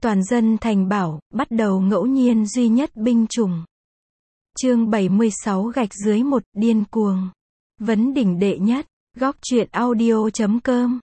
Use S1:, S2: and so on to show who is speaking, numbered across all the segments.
S1: Toàn dân thành bảo, bắt đầu ngẫu nhiên duy nhất binh chủng. Chương 76 _ 1 điên cuồng. Vấn đỉnh đệ nhất, góc truyện audio.com.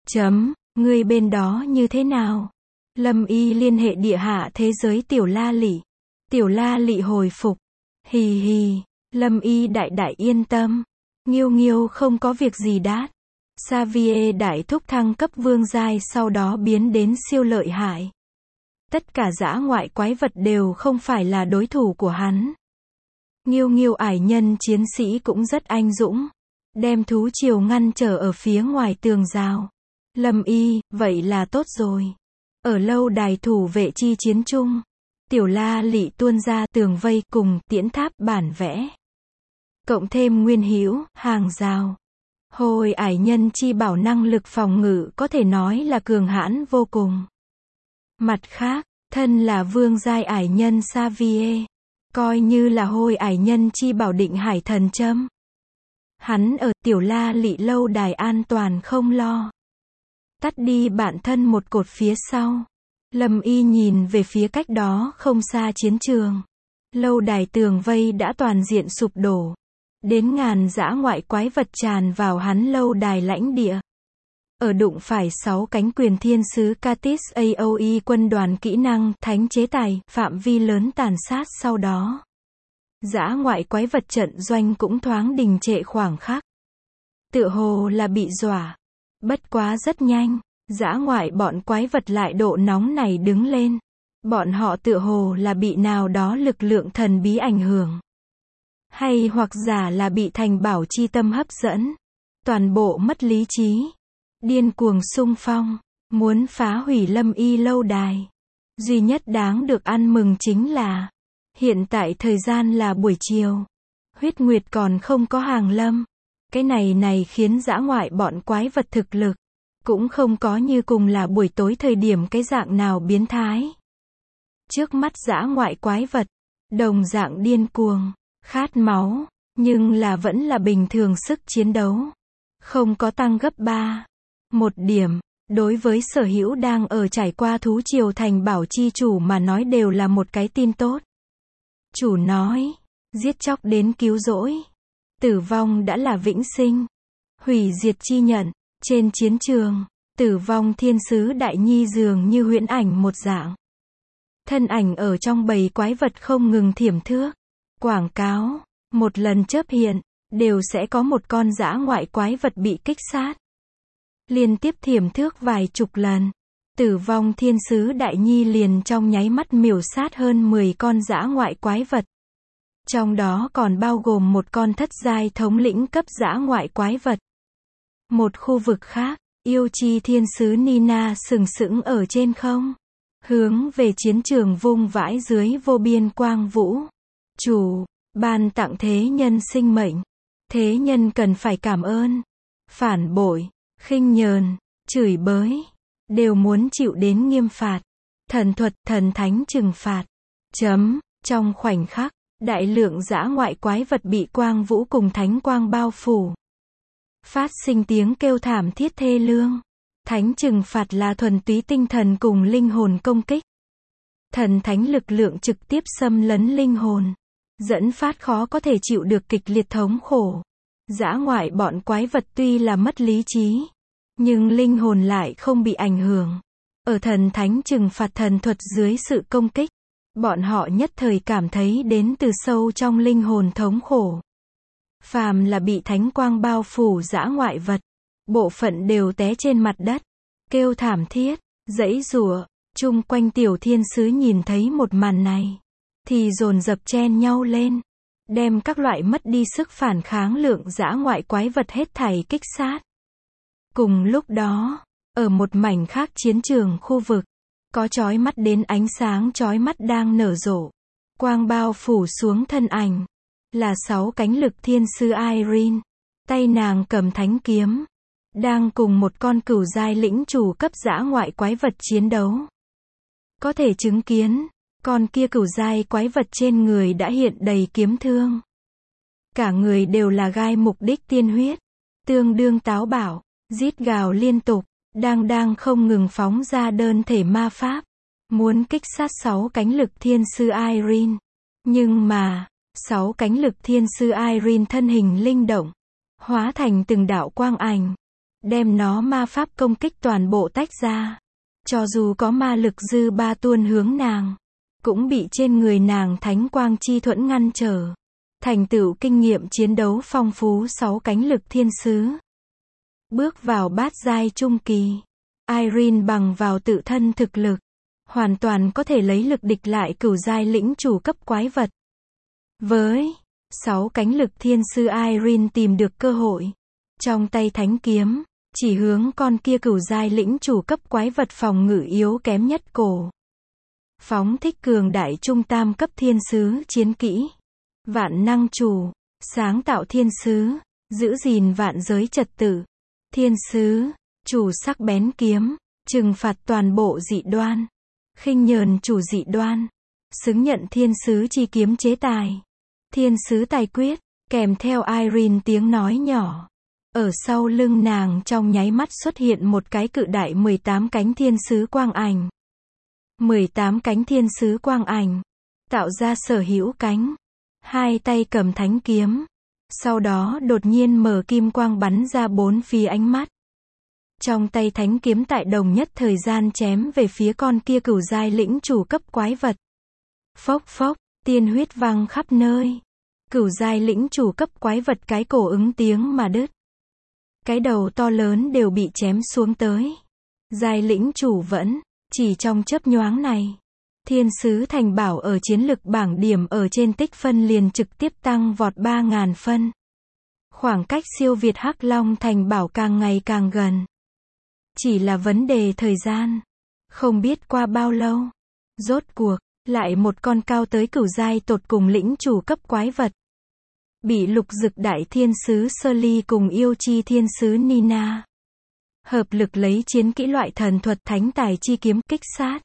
S1: Ngươi bên đó như thế nào? Lâm Y liên hệ địa hạ thế giới Tiểu La Lị. Tiểu La Lị hồi phục. Hì hì, Lâm Y đại đại yên tâm. Nghiêu Nghiêu không có việc gì đát. Xavier đại thúc thăng cấp vương giai sau đó biến đến siêu lợi hại. Tất cả dã ngoại quái vật đều không phải là đối thủ của hắn. Nghiêu Nghiêu ải nhân chiến sĩ cũng rất anh dũng. Đem thú triều ngăn trở ở phía ngoài tường rào. Lâm Y, vậy là tốt rồi. Ở lâu đài thủ vệ chi chiến chung, Tiểu La Lị tuôn ra tường vây cùng tiễn tháp bản vẽ. Cộng thêm nguyên hữu, hàng rào. Hồi ải nhân chi bảo năng lực phòng ngự có thể nói là cường hãn vô cùng. Mặt khác, thân là vương giai ải nhân Xavier, coi như là hồi ải nhân chi bảo định hải thần châm. Hắn ở Tiểu La Lị lâu đài an toàn không lo. Tắt đi bạn thân một cột phía sau. Lâm Y nhìn về phía cách đó không xa chiến trường. Lâu đài tường vây đã toàn diện sụp đổ. Đến ngàn dã ngoại quái vật tràn vào hắn lâu đài lãnh địa. Ở đụng phải 6 cánh quyền thiên sứ Katis AOE quân đoàn kỹ năng thánh chế tài phạm vi lớn tàn sát sau đó. Dã ngoại quái vật trận doanh cũng thoáng đình trệ khoảng khắc. Tựa hồ là bị dọa. Bất quá rất nhanh, dã ngoại bọn quái vật lại độ nóng này đứng lên. Bọn họ tựa hồ là bị nào đó lực lượng thần bí ảnh hưởng. Hay hoặc giả là bị thành bảo chi tâm hấp dẫn. Toàn bộ mất lý trí. Điên cuồng xung phong. Muốn phá hủy Lâm Y lâu đài. Duy nhất đáng được ăn mừng chính là hiện tại thời gian là buổi chiều. Huyết Nguyệt còn không có hàng lâm. Cái này khiến dã ngoại bọn quái vật thực lực cũng không có như cùng là buổi tối thời điểm cái dạng nào biến thái. Trước mắt dã ngoại quái vật, đồng dạng điên cuồng, khát máu, nhưng là vẫn là bình thường sức chiến đấu. Không có tăng gấp 3. Một điểm, đối với sở hữu đang ở trải qua thú triều thành bảo chi chủ mà nói đều là một cái tin tốt. Chủ nói, giết chóc đến cứu rỗi. Tử vong đã là vĩnh sinh. Hủy diệt chi nhận. Trên chiến trường, tử vong thiên sứ đại nhi dường như huyễn ảnh một dạng. Thân ảnh ở trong bầy quái vật không ngừng thiểm thước. Quảng cáo, một lần chớp hiện, đều sẽ có một con dã ngoại quái vật bị kích sát. Liên tiếp thiểm thước vài chục lần. Tử vong thiên sứ đại nhi liền trong nháy mắt miểu sát hơn 10 con dã ngoại quái vật. Trong đó còn bao gồm một con thất giai thống lĩnh cấp dã ngoại quái vật. Một khu vực khác, yêu chi thiên sứ Nina sừng sững ở trên không. Hướng về chiến trường vung vãi dưới vô biên quang vũ. Chủ, ban tặng thế nhân sinh mệnh. Thế nhân cần phải cảm ơn. Phản bội, khinh nhờn, chửi bới. Đều muốn chịu đến nghiêm phạt. Thần thuật, thần thánh trừng phạt. Trong khoảnh khắc, đại lượng dã ngoại quái vật bị quang vũ cùng thánh quang bao phủ. Phát sinh tiếng kêu thảm thiết thê lương. Thánh trừng phạt là thuần túy tinh thần cùng linh hồn công kích. Thần thánh lực lượng trực tiếp xâm lấn linh hồn. Dẫn phát khó có thể chịu được kịch liệt thống khổ. Dã ngoại bọn quái vật tuy là mất lý trí. Nhưng linh hồn lại không bị ảnh hưởng. Ở thần thánh trừng phạt thần thuật dưới sự công kích. Bọn họ nhất thời cảm thấy đến từ sâu trong linh hồn thống khổ. Phàm là bị thánh quang bao phủ dã ngoại vật, bộ phận đều té trên mặt đất, kêu thảm thiết, giãy giụa. Chung quanh tiểu thiên sứ nhìn thấy một màn này, thì dồn dập chen nhau lên, đem các loại mất đi sức phản kháng lượng dã ngoại quái vật hết thảy kích sát. Cùng lúc đó, ở một mảnh khác chiến trường khu vực, có chói mắt đến ánh sáng chói mắt đang nở rộ. Quang bao phủ xuống thân ảnh. Là 6 cánh lực thiên sư Irene. Tay nàng cầm thánh kiếm. Đang cùng một con cửu giai lĩnh chủ cấp dã ngoại quái vật chiến đấu. Có thể chứng kiến, con kia cửu giai quái vật trên người đã hiện đầy kiếm thương. Cả người đều là gai mục đích tiên huyết. Tương đương táo bạo, rít gào liên tục. Đang không ngừng phóng ra đơn thể ma pháp. muốn kích sát 6 cánh lực thiên sư Irene. Nhưng mà, 6 cánh lực thiên sư Irene thân hình linh động, hóa thành từng đạo quang ảnh, đem nó ma pháp công kích toàn bộ tách ra. Cho dù có ma lực dư ba tuôn hướng nàng, cũng bị trên người nàng thánh quang chi thuẫn ngăn trở. Thành tựu kinh nghiệm chiến đấu phong phú 6 cánh lực thiên sứ. Bước vào bát giai trung kỳ, Irene bằng vào tự thân thực lực, hoàn toàn có thể lấy lực địch lại cửu giai lĩnh chủ cấp quái vật. Với 6 cánh lực thiên sư Irene tìm được cơ hội, trong tay thánh kiếm, chỉ hướng con kia cửu giai lĩnh chủ cấp quái vật phòng ngự yếu kém nhất cổ. Phóng thích cường đại trung tam cấp thiên sứ chiến kỹ. Vạn năng chủ, sáng tạo thiên sứ, giữ gìn vạn giới trật tự. Thiên sứ, chủ sắc bén kiếm, trừng phạt toàn bộ dị đoan. Khinh nhờn chủ dị đoan, xứng nhận thiên sứ chi kiếm chế tài. Thiên sứ tài quyết, kèm theo Irene tiếng nói nhỏ. Ở sau lưng nàng trong nháy mắt xuất hiện một cái cự đại 18 cánh thiên sứ quang ảnh. 18 cánh thiên sứ quang ảnh, tạo ra sở hữu cánh. Hai tay cầm thánh kiếm. Sau đó đột nhiên mở kim quang bắn ra bốn phía ánh mắt. Trong tay thánh kiếm tại đồng nhất thời gian chém về phía con kia cửu giai lĩnh chủ cấp quái vật. Phốc phốc, tiên huyết văng khắp nơi. Cửu giai lĩnh chủ cấp quái vật cái cổ ứng tiếng mà đứt. Cái đầu to lớn đều bị chém xuống tới. Giai lĩnh chủ vẫn, chỉ trong chớp nhoáng này. Thiên sứ thành bảo ở chiến lực bảng điểm ở trên tích phân liền trực tiếp tăng vọt 3.000 phân. Khoảng cách siêu việt Hắc Long thành bảo càng ngày càng gần. Chỉ là vấn đề thời gian. Không biết qua bao lâu. Rốt cuộc, lại một con cao tới cửu giai tột cùng lĩnh chủ cấp quái vật. Bị lục dực đại thiên sứ Sully cùng yêu chi thiên sứ Nina. Hợp lực lấy chiến kỹ loại thần thuật thánh tài chi kiếm kích sát.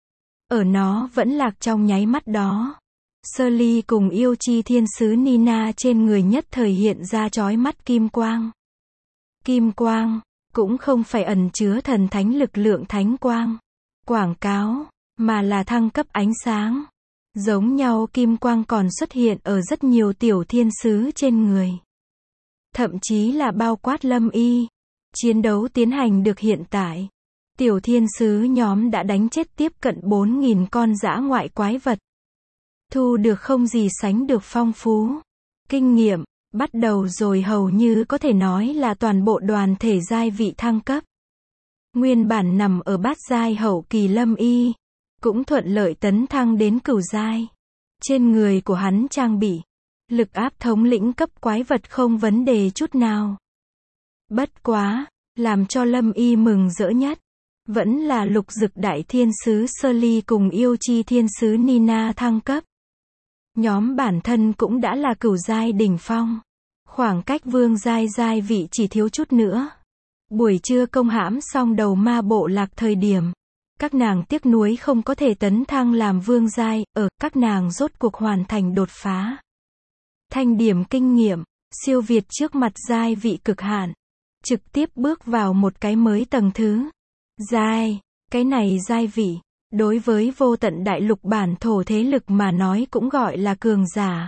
S1: Ở nó vẫn lạc trong nháy mắt đó. Sully cùng yêu chi thiên sứ Nina trên người nhất thời hiện ra chói mắt kim quang. Kim quang, cũng không phải ẩn chứa thần thánh lực lượng thánh quang. Quảng cáo, mà là thăng cấp ánh sáng. Giống nhau kim quang còn xuất hiện ở rất nhiều tiểu thiên sứ trên người. Thậm chí là bao quát Lâm Y. Chiến đấu tiến hành được hiện tại. Tiểu thiên sứ nhóm đã đánh chết tiếp cận 4.000 con dã ngoại quái vật. Thu được không gì sánh được phong phú. Kinh nghiệm, bắt đầu rồi hầu như có thể nói là toàn bộ đoàn thể giai vị thăng cấp. Nguyên bản nằm ở bát giai hậu kỳ Lâm Y. Cũng thuận lợi tấn thăng đến cửu giai. Trên người của hắn trang bị. Lực áp thống lĩnh cấp quái vật không vấn đề chút nào. Bất quá, làm cho Lâm Y mừng rỡ nhất. Vẫn là lục dực đại thiên sứ Sully cùng yêu chi thiên sứ Nina thăng cấp. Nhóm bản thân cũng đã là cửu giai đỉnh phong. Khoảng cách vương giai vị chỉ thiếu chút nữa. Buổi trưa công hãm xong đầu ma bộ lạc thời điểm. Các nàng tiếc nuối không có thể tấn thăng làm vương giai, các nàng rốt cuộc hoàn thành đột phá. Thanh điểm kinh nghiệm, siêu việt trước mặt giai vị cực hạn. Trực tiếp bước vào một cái mới tầng thứ. Giai, cái này giai vị, đối với vô tận đại lục bản thổ thế lực mà nói cũng gọi là cường giả.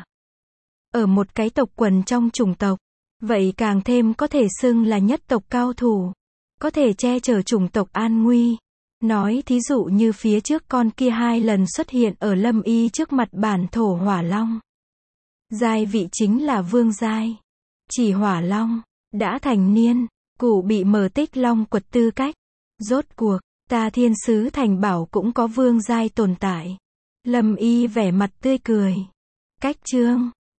S1: Ở một cái tộc quần trong chủng tộc, vậy càng thêm có thể xưng là nhất tộc cao thủ. Có thể che chở chủng tộc an nguy. Nói thí dụ như phía trước con kia 2 lần xuất hiện ở Lâm Y trước mặt bản thổ hỏa long. Giai vị chính là vương giai. Chỉ hỏa long, đã thành niên, cụ bị mở tích long quật tư cách. Rốt cuộc, ta thiên sứ thành bảo cũng có vương giai tồn tại. Lâm Y vẻ mặt tươi cười. Cách chương.